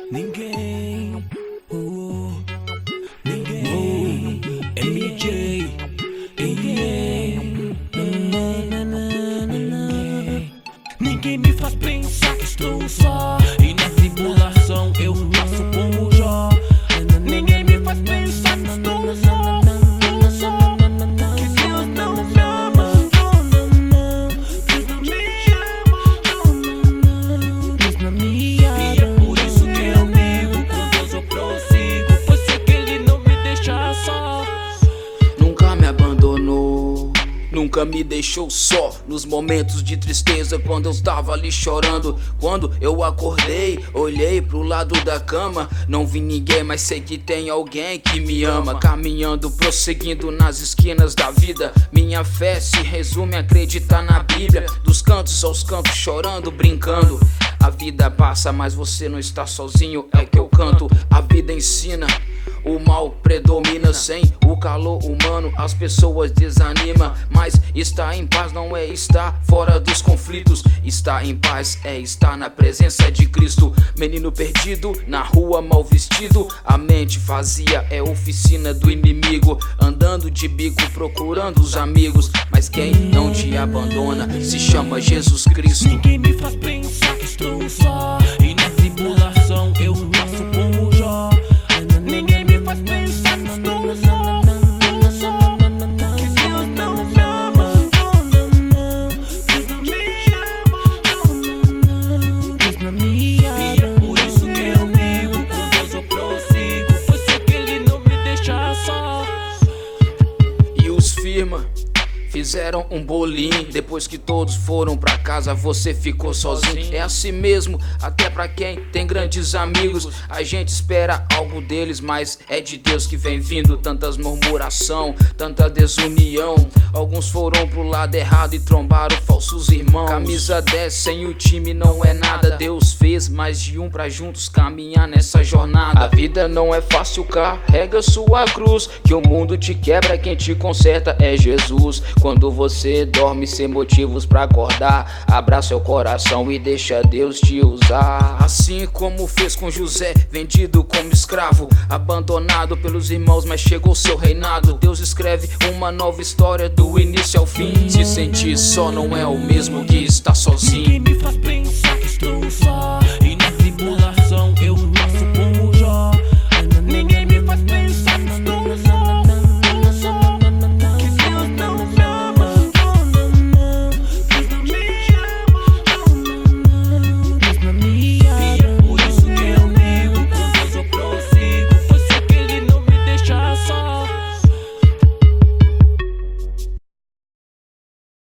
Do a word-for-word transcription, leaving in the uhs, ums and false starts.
Ninguém, uh, ninguém, uh, M J, ninguém, ninguém me faz pensar que estou só, e na tribulação eu faço como Jó. Ninguém me faz pensar que estou só, estou só, que Deus não me abandona, Deus não me abandona, Deus não me abandona. E é por isso que eu vivo, com Deus eu prossigo, pois sei que Ele não me deixa só. Nunca me abandonou, nunca me deixou só. Nos momentos de tristeza, quando eu estava ali chorando, quando eu acordei, olhei pro lado da cama, não vi ninguém, mas sei que tem alguém que me ama. Caminhando, prosseguindo nas esquinas da vida, minha fé se resume a acreditar na Bíblia. Dos cantos aos cantos, chorando, brincando. A vida passa, mas você não está sozinho, é que eu canto. A vida ensina, o mal predomina. Sem o calor humano as pessoas desanimam, mas estar em paz não é estar fora dos conflitos. Estar em paz é estar na presença de Cristo. Menino perdido, na rua mal vestido, a mente vazia é oficina do inimigo. Andando de bico procurando os amigos, mas quem não te abandona se chama Jesus Cristo. Ninguém me faz pensar que estou só, e na tribulação eu faço como Jó. Ninguém me faz pensar que estou só, estou só, que Deus não me abandona, Deus não me abandona, Deus não me abandona. E é por isso que eu vivo, com Deus eu prossigo, pois sei que Ele não me deixa só. E os firma fizeram um bolinho, depois que todos foram pra casa você ficou sozinho. É assim mesmo, até pra quem tem grandes amigos. A gente espera algo deles, mas é de Deus que vem vindo. Tantas murmuração, tanta desunião. Alguns foram pro lado errado e trombaram falsos irmãos. Camisa dez sem o time não é nada. Deus fez mais de um pra juntos caminhar nessa jornada. A vida não é fácil, carrega sua cruz, que o mundo te quebra, quem te conserta é Jesus. Quando você dorme sem motivos pra acordar, abra seu coração e deixa Deus te usar. Assim como fez com José, vendido como escravo, abandonado pelos irmãos, mas chegou seu reinado. Deus escreve uma nova história do início ao fim. Se sentir só não é o mesmo que estar sozinho. Ninguém me faz pensar que estou só,